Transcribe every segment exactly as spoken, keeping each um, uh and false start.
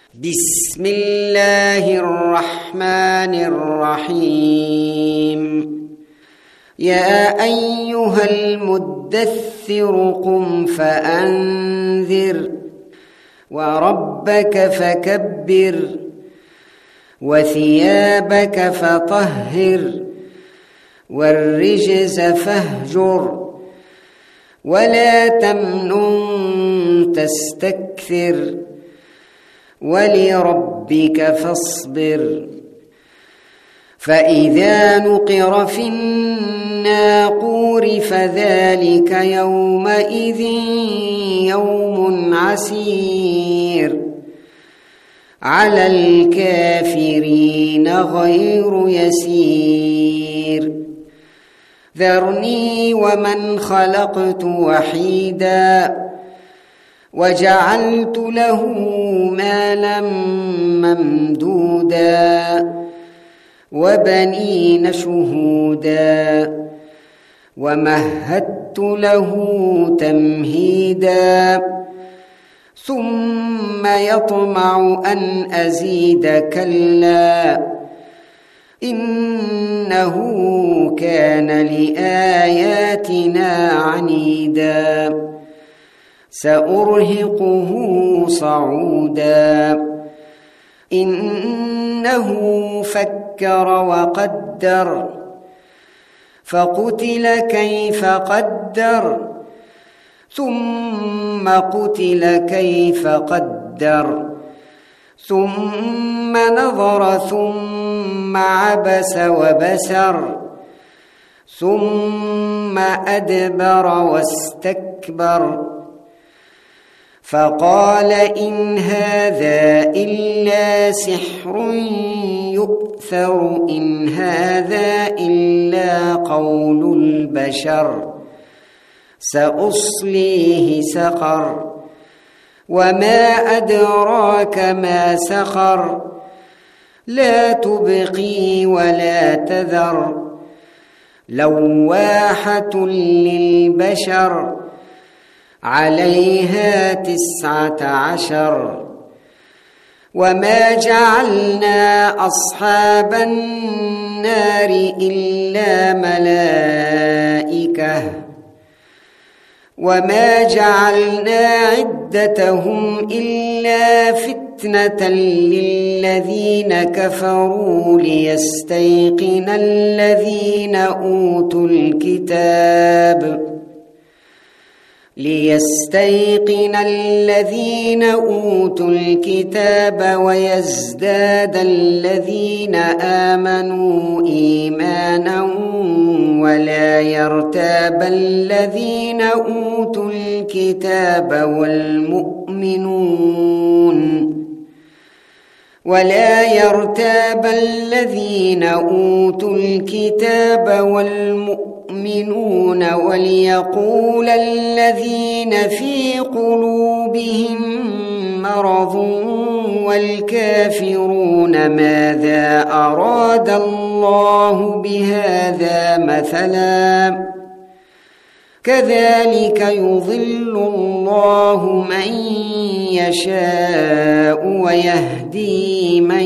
بسم الله الرحمن الرحيم يا أيها المدثر قم فأنذر وربك فكبر وثيابك فطهر والرجز فاهجر ولا تمنن تستكثر ولربك فاصبر فإذا نقر في الناقور فذلك يومئذ يوم عسير على الكافرين غير يسير ذرني ومن خلقت وحيدا وجعلت له مالا ممدودا وبنين شهودا ومهدت له تمهيدا ثم يطمع أن أزيد كلا إنه كان لآياتنا عنيدا سأرهقه صعودا إنه فكر وقدر فقتل كيف قدر ثم قتل كيف قدر ثم نظر ثم عبس وبسر ثم أدبر واستكبر فقال إن هذا إلا سحر يؤثر إن هذا إلا قول البشر سأصليه سقر وما أدراك ما سقر لا تبقي ولا تذر لواحة للبشر عليها تسعة عشر وما جعلنا أصحاب النار إلا ملائكة وما جعلنا عدتهم إلا فتنة للذين كفروا ليستيقن الذين أوتوا الكتاب ليستيقن الذين أوتوا الكتاب ويزداد الذين آمنوا إيمانا ولا يرتاب الذين أوتوا الكتاب والمؤمنون ولا يرتاب الذين أوتوا الكتاب والمؤمنون وليقول الذين في قلوبهم مرض والكافرون ماذا أراد الله بهذا مثلا كذلك يضل الله من يشاء ويهدي من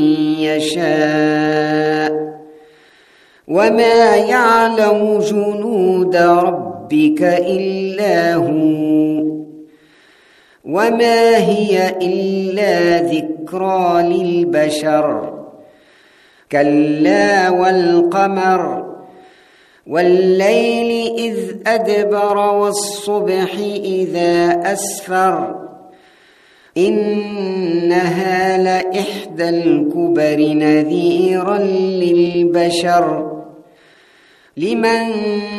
يشاء وما يعلم جنود ربك إلا هو وما هي إلا ذكرى للبشر كلا والقمر والليل إذ أدبر والصبح إذا أسفر إنها لإحدى الكبر نذيرا للبشر لمن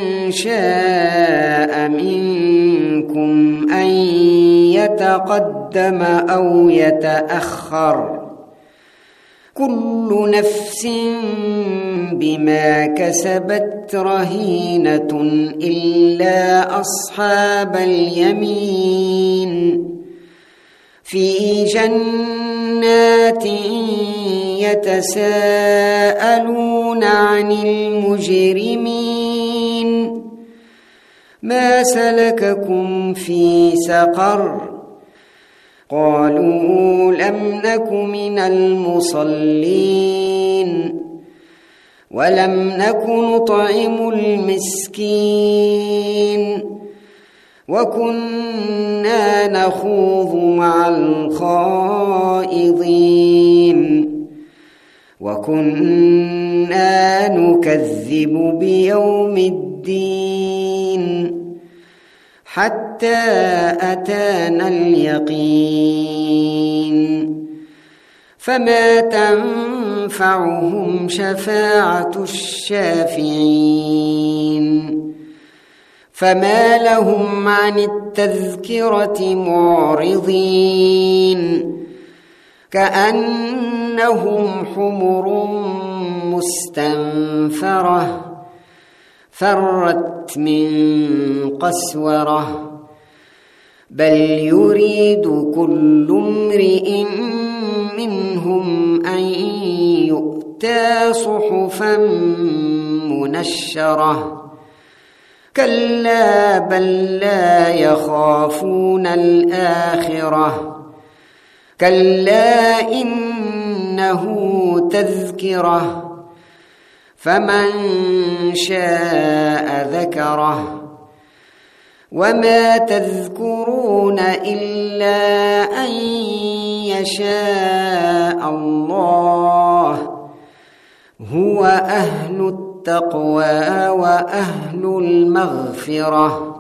شاء منكم أن يتقدم أو يتأخر كل نفس بما كسبت رهينة إلا أصحاب اليمين في جنات يتساءلون عن المجرمين ما سلككم في سقر قالوا لم نك من المصلين ولم نك نطعم المسكين وكنا نخوض مع الخائضين وكنا نكذب بيوم الدين حتى أتانا اليقين فما تنفعهم شفاعة الشافعين فما لهم عن التذكرة معرضين كأنهم حمر مستنفرة فرت من قسورة بل يريد كل امرئ منهم أن يؤتى صحفا منشرة كلا بل لا يخافون الآخرة كلا إنه تذكرة فمن شاء ذكره وما تذكرون إلا أن يشاء الله هو أهل التقوى وأهل المغفرة